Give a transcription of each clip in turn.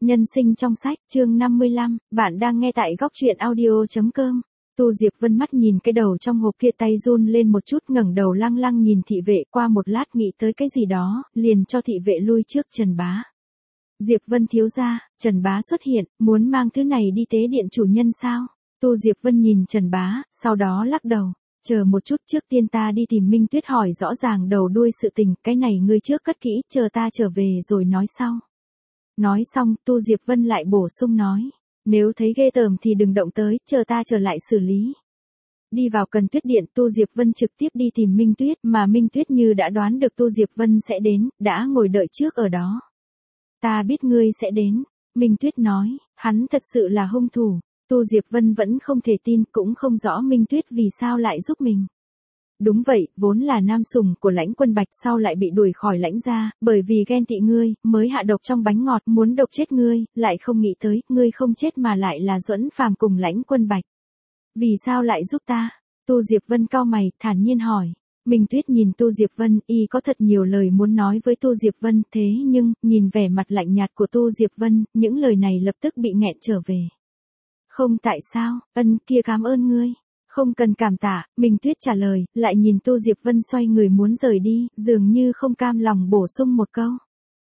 Nhân sinh trong sách, chương 55, bạn đang nghe tại góc truyện audio.com. Tu Diệp Vân mắt nhìn cái đầu trong hộp kia, tay run lên một chút, ngẩng đầu lăng lăng nhìn thị vệ, qua một lát nghĩ tới cái gì đó, liền cho thị vệ lui trước. Trần Bá. Diệp Vân thiếu gia, Trần Bá xuất hiện, muốn mang thứ này đi tế điện chủ nhân sao? Tu Diệp Vân nhìn Trần Bá, sau đó lắc đầu. Chờ một chút, trước tiên ta đi tìm Minh Tuyết hỏi rõ ràng đầu đuôi sự tình, cái này ngươi trước cất kỹ, chờ ta trở về rồi nói sau. Nói xong, Tu Diệp Vân lại bổ sung nói, nếu thấy ghê tởm thì đừng động tới, chờ ta trở lại xử lý. Đi vào Cần Tuyết Điện, Tu Diệp Vân trực tiếp đi tìm Minh Tuyết, mà Minh Tuyết như đã đoán được Tu Diệp Vân sẽ đến, đã ngồi đợi trước ở đó. Ta biết ngươi sẽ đến, Minh Tuyết nói, hắn thật sự là hung thủ. Tu Diệp Vân vẫn không thể tin, cũng không rõ Minh Tuyết vì sao lại giúp mình. Đúng vậy, vốn là nam sủng của Lãnh Quân Bạch, sau lại bị đuổi khỏi Lãnh gia, bởi vì ghen tị ngươi, mới hạ độc trong bánh ngọt, muốn độc chết ngươi, lại không nghĩ tới, ngươi không chết mà lại là Duẫn Phàm cùng Lãnh Quân Bạch. Vì sao lại giúp ta? Tu Diệp Vân cau mày, thản nhiên hỏi. Minh Tuyết nhìn Tu Diệp Vân, y có thật nhiều lời muốn nói với Tu Diệp Vân, thế nhưng, nhìn vẻ mặt lạnh nhạt của Tu Diệp Vân, những lời này lập tức bị nghẹn trở về. Không, tại sao, kia cảm ơn ngươi. Không cần cảm tạ, Minh Tuyết trả lời, lại nhìn Tu Diệp Vân xoay người muốn rời đi, dường như không cam lòng bổ sung một câu.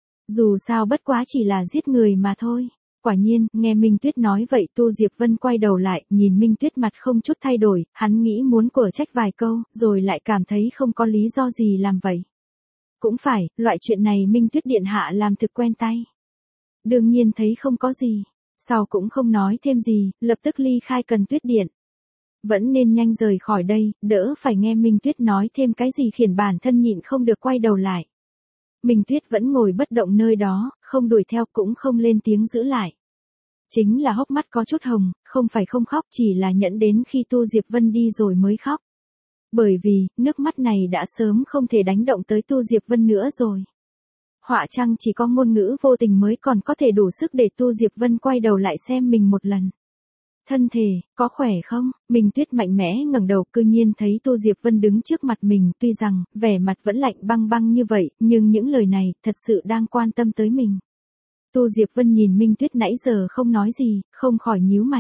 Dù sao bất quá chỉ là giết người mà thôi. Quả nhiên, nghe Minh Tuyết nói vậy, Tu Diệp Vân quay đầu lại, nhìn Minh Tuyết mặt không chút thay đổi, hắn nghĩ muốn quở trách vài câu, rồi lại cảm thấy không có lý do gì làm vậy. Cũng phải, loại chuyện này Minh Tuyết điện hạ làm thực quen tay. Đương nhiên thấy không có gì. Sau cũng không nói thêm gì, lập tức ly khai Cần Tuyết Điện. Vẫn nên nhanh rời khỏi đây, đỡ phải nghe Minh Tuyết nói thêm cái gì khiến bản thân nhịn không được quay đầu lại. Minh Tuyết vẫn ngồi bất động nơi đó, không đuổi theo cũng không lên tiếng giữ lại. Chính là hốc mắt có chút hồng, không phải không khóc, chỉ là nhẫn đến khi Tu Diệp Vân đi rồi mới khóc. Bởi vì, nước mắt này đã sớm không thể đánh động tới Tu Diệp Vân nữa rồi. Họa chăng chỉ có ngôn ngữ vô tình mới còn có thể đủ sức để Tu Diệp Vân quay đầu lại xem mình một lần. Thân thể, có khỏe không? Minh Tuyết mạnh mẽ ngẩng đầu, cư nhiên thấy Tu Diệp Vân đứng trước mặt mình, tuy rằng, vẻ mặt vẫn lạnh băng băng như vậy, nhưng những lời này, thật sự đang quan tâm tới mình. Tu Diệp Vân nhìn Minh Tuyết nãy giờ không nói gì, không khỏi nhíu mày.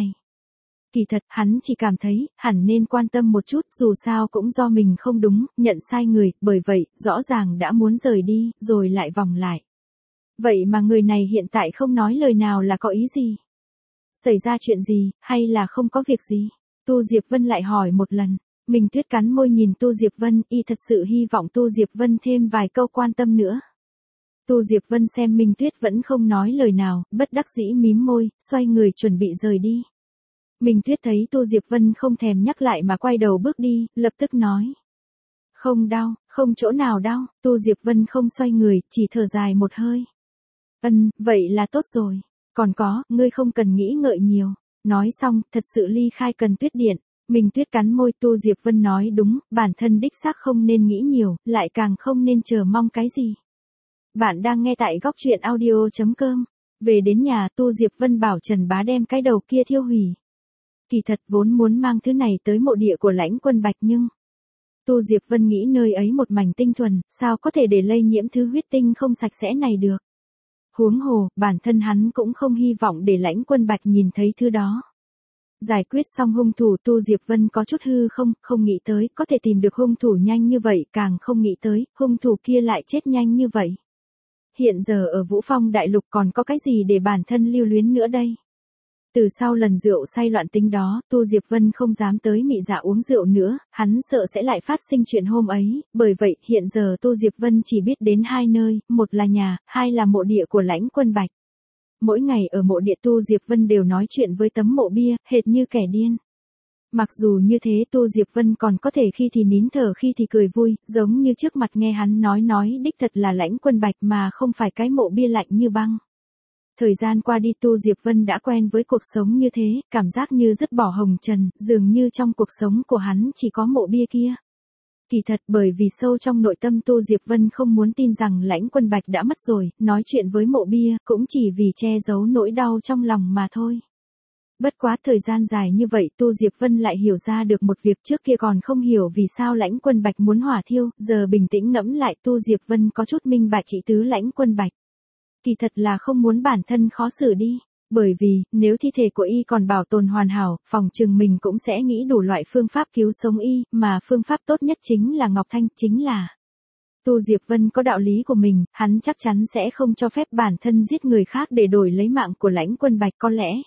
Kỳ thật, hắn chỉ cảm thấy, hẳn nên quan tâm một chút, dù sao cũng do mình không đúng, nhận sai người, bởi vậy, rõ ràng đã muốn rời đi, rồi lại vòng lại. Vậy mà người này hiện tại không nói lời nào là có ý gì? Xảy ra chuyện gì, hay là không có việc gì? Tu Diệp Vân lại hỏi một lần. Minh Tuyết cắn môi nhìn Tu Diệp Vân, y thật sự hy vọng Tu Diệp Vân thêm vài câu quan tâm nữa. Tu Diệp Vân xem Minh Tuyết vẫn không nói lời nào, bất đắc dĩ mím môi, xoay người chuẩn bị rời đi. Minh Tuyết thấy Tu Diệp Vân không thèm nhắc lại mà quay đầu bước đi, lập tức nói. Không đau, không chỗ nào đau. Tu Diệp Vân không xoay người, chỉ thở dài một hơi. Vậy là tốt rồi. Còn có, ngươi không cần nghĩ ngợi nhiều. Nói xong, thật sự ly khai Cần Tuyết Điện. Minh Tuyết cắn môi, Tu Diệp Vân nói đúng, bản thân đích xác không nên nghĩ nhiều, lại càng không nên chờ mong cái gì. Bạn đang nghe tại góc truyện audio.com. Về đến nhà, Tu Diệp Vân bảo Trần Bá đem cái đầu kia thiêu hủy. Kỳ thật vốn muốn mang thứ này tới mộ địa của Lãnh Quân Bạch nhưng Tu Diệp Vân nghĩ nơi ấy một mảnh tinh thuần, sao có thể để lây nhiễm thứ huyết tinh không sạch sẽ này được. Huống hồ, bản thân hắn cũng không hy vọng để Lãnh Quân Bạch nhìn thấy thứ đó. Giải quyết xong hung thủ, Tu Diệp Vân có chút hư không nghĩ tới, có thể tìm được hung thủ nhanh như vậy, càng không nghĩ tới, hung thủ kia lại chết nhanh như vậy. Hiện giờ ở Vũ Phong Đại Lục còn có cái gì để bản thân lưu luyến nữa đây? Từ sau lần rượu say loạn tính đó, Tu Diệp Vân không dám tới Mị Dạ uống rượu nữa, hắn sợ sẽ lại phát sinh chuyện hôm ấy, bởi vậy, hiện giờ Tu Diệp Vân chỉ biết đến hai nơi, một là nhà, hai là mộ địa của Lãnh Quân Bạch. Mỗi ngày ở mộ địa Tu Diệp Vân đều nói chuyện với tấm mộ bia, hệt như kẻ điên. Mặc dù như thế Tu Diệp Vân còn có thể khi thì nín thở khi thì cười vui, giống như trước mặt nghe hắn nói đích thật là Lãnh Quân Bạch mà không phải cái mộ bia lạnh như băng. Thời gian qua đi, Tu Diệp Vân đã quen với cuộc sống như thế, cảm giác như dứt bỏ hồng trần, dường như trong cuộc sống của hắn chỉ có mộ bia kia. Kỳ thật bởi vì sâu trong nội tâm Tu Diệp Vân không muốn tin rằng Lãnh Quân Bạch đã mất rồi, nói chuyện với mộ bia cũng chỉ vì che giấu nỗi đau trong lòng mà thôi. Bất quá thời gian dài như vậy Tu Diệp Vân lại hiểu ra được một việc trước kia còn không hiểu vì sao Lãnh Quân Bạch muốn hỏa thiêu, giờ bình tĩnh ngẫm lại Tu Diệp Vân có chút minh bạch ý tứ Lãnh Quân Bạch. Kỳ thật là không muốn bản thân khó xử đi. Bởi vì, nếu thi thể của y còn bảo tồn hoàn hảo, phòng chừng mình cũng sẽ nghĩ đủ loại phương pháp cứu sống y, mà phương pháp tốt nhất chính là Ngọc Thanh, chính là Tu Diệp Vân có đạo lý của mình, hắn chắc chắn sẽ không cho phép bản thân giết người khác để đổi lấy mạng của Lãnh Quân Bạch, có lẽ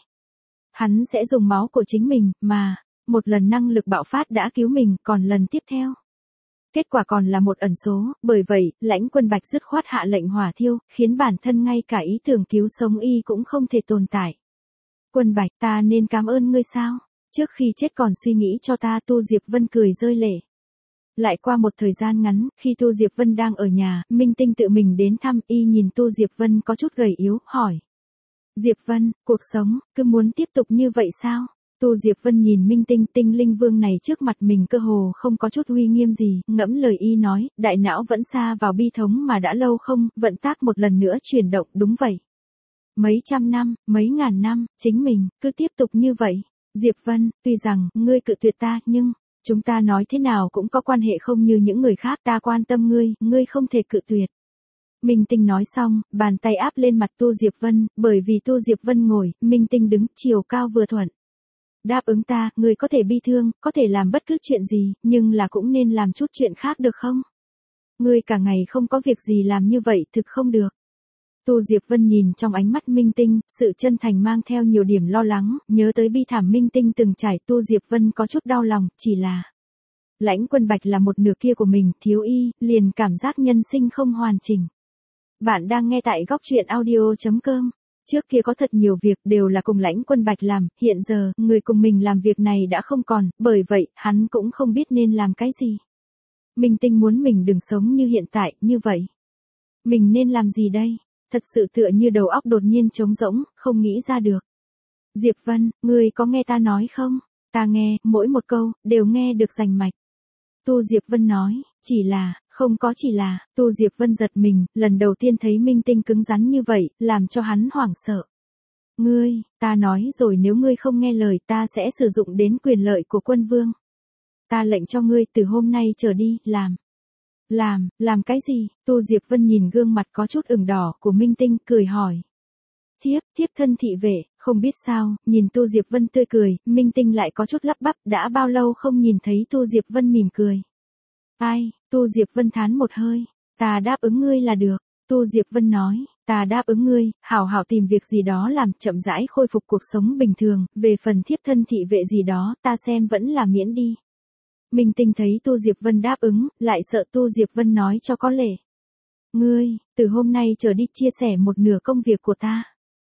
hắn sẽ dùng máu của chính mình, mà một lần năng lực bạo phát đã cứu mình, còn lần tiếp theo kết quả còn là một ẩn số, bởi vậy, Lãnh Quân Bạch dứt khoát hạ lệnh hỏa thiêu, khiến bản thân ngay cả ý tưởng cứu sống y cũng không thể tồn tại. Quân Bạch, ta nên cảm ơn ngươi sao? Trước khi chết còn suy nghĩ cho ta, Tu Diệp Vân cười rơi lệ. Lại qua một thời gian ngắn, khi Tu Diệp Vân đang ở nhà, Minh Tinh tự mình đến thăm, y nhìn Tu Diệp Vân có chút gầy yếu, hỏi. Diệp Vân, cuộc sống, cứ muốn tiếp tục như vậy sao? Tu Diệp Vân nhìn Minh Tinh, tinh linh vương này trước mặt mình cơ hồ không có chút uy nghiêm gì, ngẫm lời y nói, đại não vẫn xa vào bi thống mà đã lâu không, vận tác một lần nữa chuyển động, đúng vậy. Mấy trăm năm, mấy ngàn năm, chính mình, cứ tiếp tục như vậy. Diệp Vân, tuy rằng, ngươi cự tuyệt ta, nhưng, chúng ta nói thế nào cũng có quan hệ không như những người khác, ta quan tâm ngươi không thể cự tuyệt. Minh Tinh nói xong, bàn tay áp lên mặt Tu Diệp Vân, bởi vì Tu Diệp Vân ngồi, Minh Tinh đứng, chiều cao vừa thuận. Đáp ứng ta, ngươi có thể bi thương, có thể làm bất cứ chuyện gì, nhưng là cũng nên làm chút chuyện khác được không? Ngươi cả ngày không có việc gì làm như vậy, thực không được. Tu Diệp Vân nhìn trong ánh mắt Minh Tinh, sự chân thành mang theo nhiều điểm lo lắng, nhớ tới bi thảm Minh Tinh từng trải, Tu Diệp Vân có chút đau lòng, chỉ là Lãnh Quân Bạch là một nửa kia của mình, thiếu y, liền cảm giác nhân sinh không hoàn chỉnh. Bạn đang nghe tại góc truyện audio.com. Trước kia có thật nhiều việc đều là cùng Lãnh Quân Bạch làm, hiện giờ, người cùng mình làm việc này đã không còn, bởi vậy, hắn cũng không biết nên làm cái gì. Minh Tinh muốn mình đừng sống như hiện tại, như vậy. Mình nên làm gì đây? Thật sự tựa như đầu óc đột nhiên trống rỗng, không nghĩ ra được. Diệp Vân, ngươi có nghe ta nói không? Ta nghe, mỗi một câu, đều nghe được rành mạch. Tu Diệp Vân nói, không có chỉ là, Tu Diệp Vân giật mình, lần đầu tiên thấy Minh Tinh cứng rắn như vậy, làm cho hắn hoảng sợ. Ngươi, ta nói rồi nếu ngươi không nghe lời ta sẽ sử dụng đến quyền lợi của quân vương. Ta lệnh cho ngươi từ hôm nay trở đi, làm cái gì? Tu Diệp Vân nhìn gương mặt có chút ửng đỏ của Minh Tinh, cười hỏi. Thiếp thân thị vệ, không biết sao, nhìn Tu Diệp Vân tươi cười, Minh Tinh lại có chút lắp bắp, đã bao lâu không nhìn thấy Tu Diệp Vân mỉm cười. Ai, Tu Diệp Vân thán một hơi, ta đáp ứng ngươi là được. Tu Diệp Vân nói, ta đáp ứng ngươi, hảo hảo tìm việc gì đó làm, chậm rãi khôi phục cuộc sống bình thường, về phần thiếp thân thị vệ gì đó, ta xem vẫn là miễn đi. Minh Tinh thấy Tu Diệp Vân đáp ứng, lại sợ Tu Diệp Vân nói cho có lệ. Ngươi, từ hôm nay trở đi chia sẻ một nửa công việc của ta.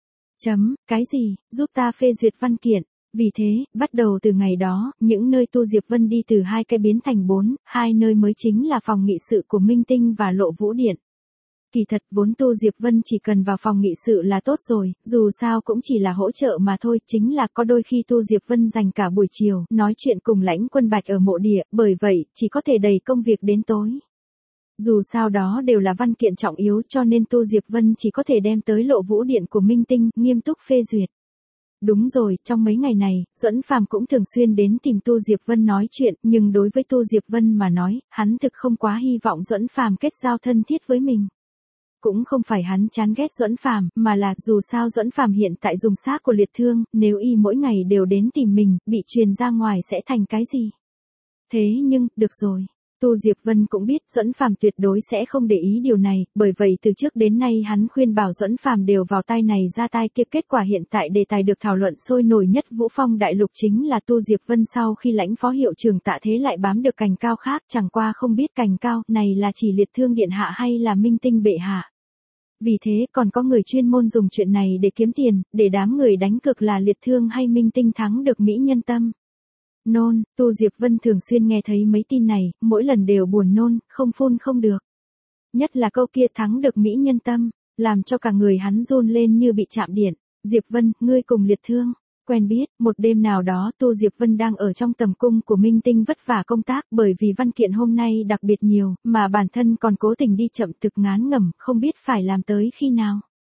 Cái gì, giúp ta phê duyệt văn kiện. Vì thế, bắt đầu từ ngày đó, những nơi Tu Diệp Vân đi từ 2 cái biến thành 4, 2 nơi mới chính là phòng nghị sự của Minh Tinh và Lộ Vũ Điện. Kỳ thật vốn Tu Diệp Vân chỉ cần vào phòng nghị sự là tốt rồi, dù sao cũng chỉ là hỗ trợ mà thôi, chính là có đôi khi Tu Diệp Vân dành cả buổi chiều, nói chuyện cùng Lãnh Quân Bạch ở mộ địa, bởi vậy, chỉ có thể đẩy công việc đến tối. Dù sao đó đều là văn kiện trọng yếu cho nên Tu Diệp Vân chỉ có thể đem tới Lộ Vũ Điện của Minh Tinh, nghiêm túc phê duyệt. Đúng rồi, trong mấy ngày này, Duẫn Phàm cũng thường xuyên đến tìm Tu Diệp Vân nói chuyện, nhưng đối với Tu Diệp Vân mà nói, hắn thực không quá hy vọng Duẫn Phàm kết giao thân thiết với mình. Cũng không phải hắn chán ghét Duẫn Phàm, mà là dù sao Duẫn Phàm hiện tại dùng xác của liệt thương, nếu y mỗi ngày đều đến tìm mình, bị truyền ra ngoài sẽ thành cái gì? Thế nhưng, được rồi. Tu Diệp Vân cũng biết Duẫn Phàm tuyệt đối sẽ không để ý điều này, bởi vậy từ trước đến nay hắn khuyên bảo Duẫn Phàm đều vào tai này ra tai kia, kết quả hiện tại đề tài được thảo luận sôi nổi nhất Vũ Phong đại lục chính là Tu Diệp Vân sau khi lãnh phó hiệu trưởng Tạ Thế lại bám được cành cao khác, chẳng qua không biết cành cao này là chỉ liệt thương điện hạ hay là Minh Tinh bệ hạ. Vì thế còn có người chuyên môn dùng chuyện này để kiếm tiền, để đám người đánh cược là liệt thương hay Minh Tinh thắng được mỹ nhân tâm. Nôn, Tu Diệp Vân thường xuyên nghe thấy mấy tin này, mỗi lần đều buồn nôn, không phun không được. Nhất là câu kia thắng được mỹ nhân tâm, làm cho cả người hắn run lên như bị chạm điện. Diệp Vân, ngươi cùng liệt thương. Quen biết, một đêm nào đó Tu Diệp Vân đang ở trong tầm cung của Minh Tinh vất vả công tác bởi vì văn kiện hôm nay đặc biệt nhiều, mà bản thân còn cố tình đi chậm thực ngán ngẩm, không biết phải làm tới khi nào.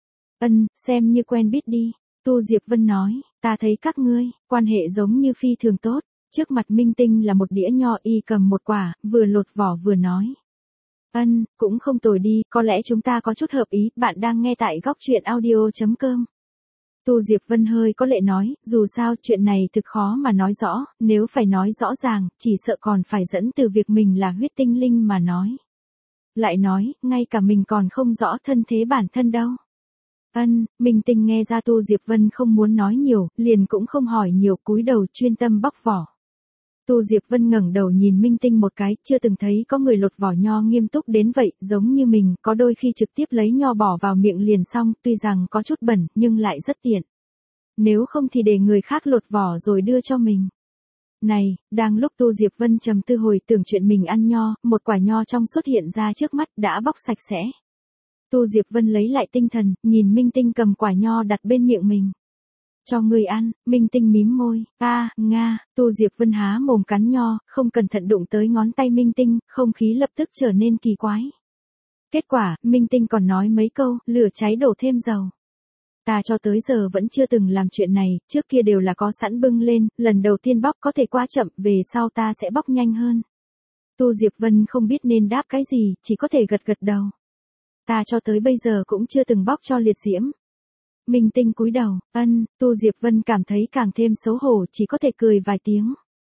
Xem như quen biết đi. Tu Diệp Vân nói, ta thấy các ngươi, quan hệ giống như phi thường tốt. Trước mặt Minh Tinh là một đĩa nho y cầm một quả, vừa lột vỏ vừa nói. Cũng không tồi đi, có lẽ chúng ta có chút hợp ý, bạn đang nghe tại góc chuyện audio.com. Tu Diệp Vân hơi có lệ nói, dù sao chuyện này thực khó mà nói rõ, nếu phải nói rõ ràng, chỉ sợ còn phải dẫn từ việc mình là huyết tinh linh mà nói. Lại nói, ngay cả mình còn không rõ thân thế bản thân đâu. Minh Tinh nghe ra Tu Diệp Vân không muốn nói nhiều, liền cũng không hỏi nhiều, cúi đầu chuyên tâm bóc vỏ. Tu Diệp Vân ngẩng đầu nhìn Minh Tinh một cái, chưa từng thấy có người lột vỏ nho nghiêm túc đến vậy, giống như mình, có đôi khi trực tiếp lấy nho bỏ vào miệng liền xong, tuy rằng có chút bẩn, nhưng lại rất tiện. Nếu không thì để người khác lột vỏ rồi đưa cho mình. Này, đang lúc Tu Diệp Vân trầm tư hồi tưởng chuyện mình ăn nho, một quả nho trong xuất hiện ra trước mắt, đã bóc sạch sẽ. Tu Diệp Vân lấy lại tinh thần, nhìn Minh Tinh cầm quả nho đặt bên miệng mình. Cho người ăn, Minh Tinh mím môi, Nga, Tu Diệp Vân há mồm cắn nho, không cẩn thận đụng tới ngón tay Minh Tinh, không khí lập tức trở nên kỳ quái. Kết quả, Minh Tinh còn nói mấy câu, lửa cháy đổ thêm dầu. Ta cho tới giờ vẫn chưa từng làm chuyện này, trước kia đều là có sẵn bưng lên, lần đầu tiên bóc có thể quá chậm, về sau ta sẽ bóc nhanh hơn. Tu Diệp Vân không biết nên đáp cái gì, chỉ có thể gật gật đầu. Ta cho tới bây giờ cũng chưa từng bóc cho liệt diễm. Minh Tinh cúi đầu, Tu Diệp Vân cảm thấy càng thêm xấu hổ, chỉ có thể cười vài tiếng.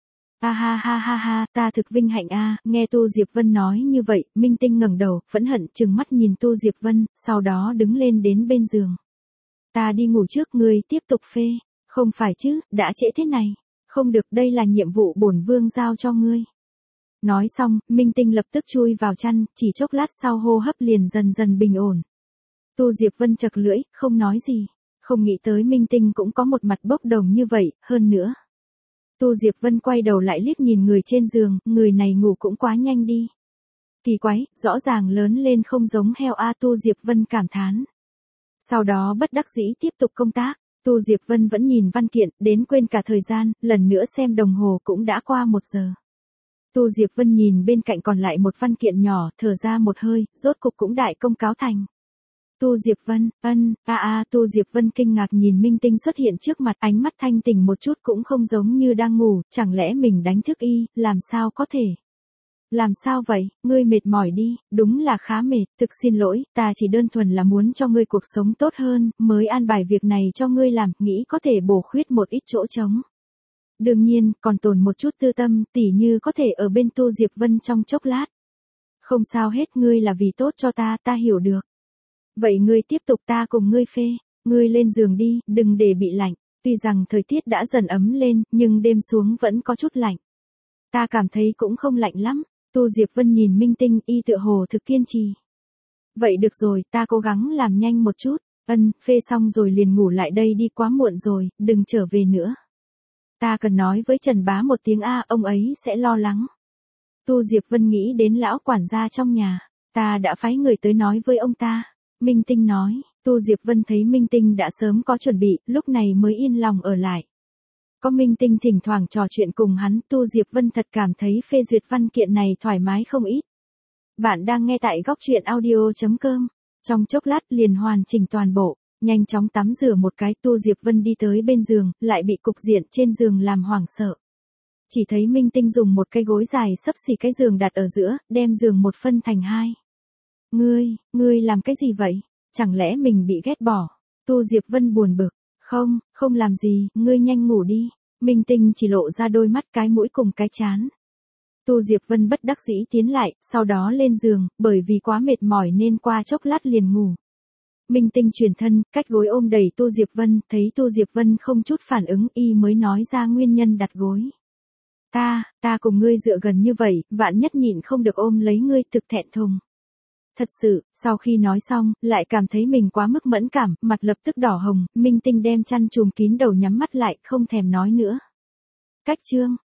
Ha, ta thực vinh hạnh nghe Tu Diệp Vân nói như vậy, Minh Tinh ngẩng đầu, phẫn hận trừng mắt nhìn Tu Diệp Vân, sau đó đứng lên đến bên giường. Ta đi ngủ trước, ngươi tiếp tục phê. Không phải chứ, đã trễ thế này. Không được, đây là nhiệm vụ bổn vương giao cho ngươi. Nói xong, Minh Tinh lập tức chui vào chăn, chỉ chốc lát sau hô hấp liền dần dần bình ổn. Tu Diệp Vân chật lưỡi, không nói gì. Không nghĩ tới Minh Tinh cũng có một mặt bốc đồng như vậy, hơn nữa. Tu Diệp Vân quay đầu lại liếc nhìn người trên giường, người này ngủ cũng quá nhanh đi. Kỳ quái, rõ ràng lớn lên không giống heo Tu Diệp Vân cảm thán. Sau đó bất đắc dĩ tiếp tục công tác, Tu Diệp Vân vẫn nhìn văn kiện, đến quên cả thời gian, lần nữa xem đồng hồ cũng đã qua 1 giờ. Tu Diệp Vân nhìn bên cạnh còn lại một văn kiện nhỏ, thở ra một hơi, rốt cục cũng đại công cáo thành. Tu Diệp Vân, Tu Diệp Vân kinh ngạc nhìn Minh Tinh xuất hiện trước mặt, ánh mắt thanh tỉnh một chút cũng không giống như đang ngủ, chẳng lẽ mình đánh thức y, làm sao có thể. Làm sao vậy, ngươi mệt mỏi đi, đúng là khá mệt, thực xin lỗi, ta chỉ đơn thuần là muốn cho ngươi cuộc sống tốt hơn, mới an bài việc này cho ngươi làm, nghĩ có thể bổ khuyết một ít chỗ trống. Đương nhiên, còn tồn một chút tư tâm, tỉ như có thể ở bên Tu Diệp Vân trong chốc lát. Không sao hết, ngươi là vì tốt cho ta hiểu được. Vậy ngươi tiếp tục, ta cùng ngươi phê, ngươi lên giường đi, đừng để bị lạnh, tuy rằng thời tiết đã dần ấm lên, nhưng đêm xuống vẫn có chút lạnh. Ta cảm thấy cũng không lạnh lắm. Tu Diệp Vân nhìn Minh Tinh, y tựa hồ thực kiên trì. Vậy được rồi, ta cố gắng làm nhanh một chút. Phê xong rồi liền ngủ lại đây đi, quá muộn rồi, đừng trở về nữa. Ta cần nói với Trần Bá một tiếng ông ấy sẽ lo lắng. Tu Diệp Vân nghĩ đến lão quản gia trong nhà, ta đã phái người tới nói với ông ta. Minh Tinh nói, Tu Diệp Vân thấy Minh Tinh đã sớm có chuẩn bị, lúc này mới yên lòng ở lại. Có Minh Tinh thỉnh thoảng trò chuyện cùng hắn, Tu Diệp Vân thật cảm thấy phê duyệt văn kiện này thoải mái không ít. Bạn đang nghe tại góc chuyện audio.com. Trong chốc lát liền hoàn chỉnh toàn bộ, nhanh chóng tắm rửa một cái, Tu Diệp Vân đi tới bên giường, lại bị cục diện trên giường làm hoảng sợ. Chỉ thấy Minh Tinh dùng một cái gối dài xấp xỉ cái giường đặt ở giữa, đem giường một phân thành hai. Ngươi làm cái gì vậy? Chẳng lẽ mình bị ghét bỏ? Tu Diệp Vân buồn bực. Không làm gì, ngươi nhanh ngủ đi. Minh Tinh chỉ lộ ra đôi mắt, cái mũi cùng cái trán. Tu Diệp Vân bất đắc dĩ tiến lại, sau đó lên giường, bởi vì quá mệt mỏi nên qua chốc lát liền ngủ. Minh Tinh chuyển thân, cách gối ôm đẩy Tu Diệp Vân, thấy Tu Diệp Vân không chút phản ứng, y mới nói ra nguyên nhân đặt gối. Ta cùng ngươi dựa gần như vậy, vạn nhất nhịn không được ôm lấy ngươi, thực thẹn thùng. Thật sự, sau khi nói xong, lại cảm thấy mình quá mức mẫn cảm, mặt lập tức đỏ hồng, Minh Tinh đem chăn trùm kín đầu nhắm mắt lại, không thèm nói nữa. Cách chương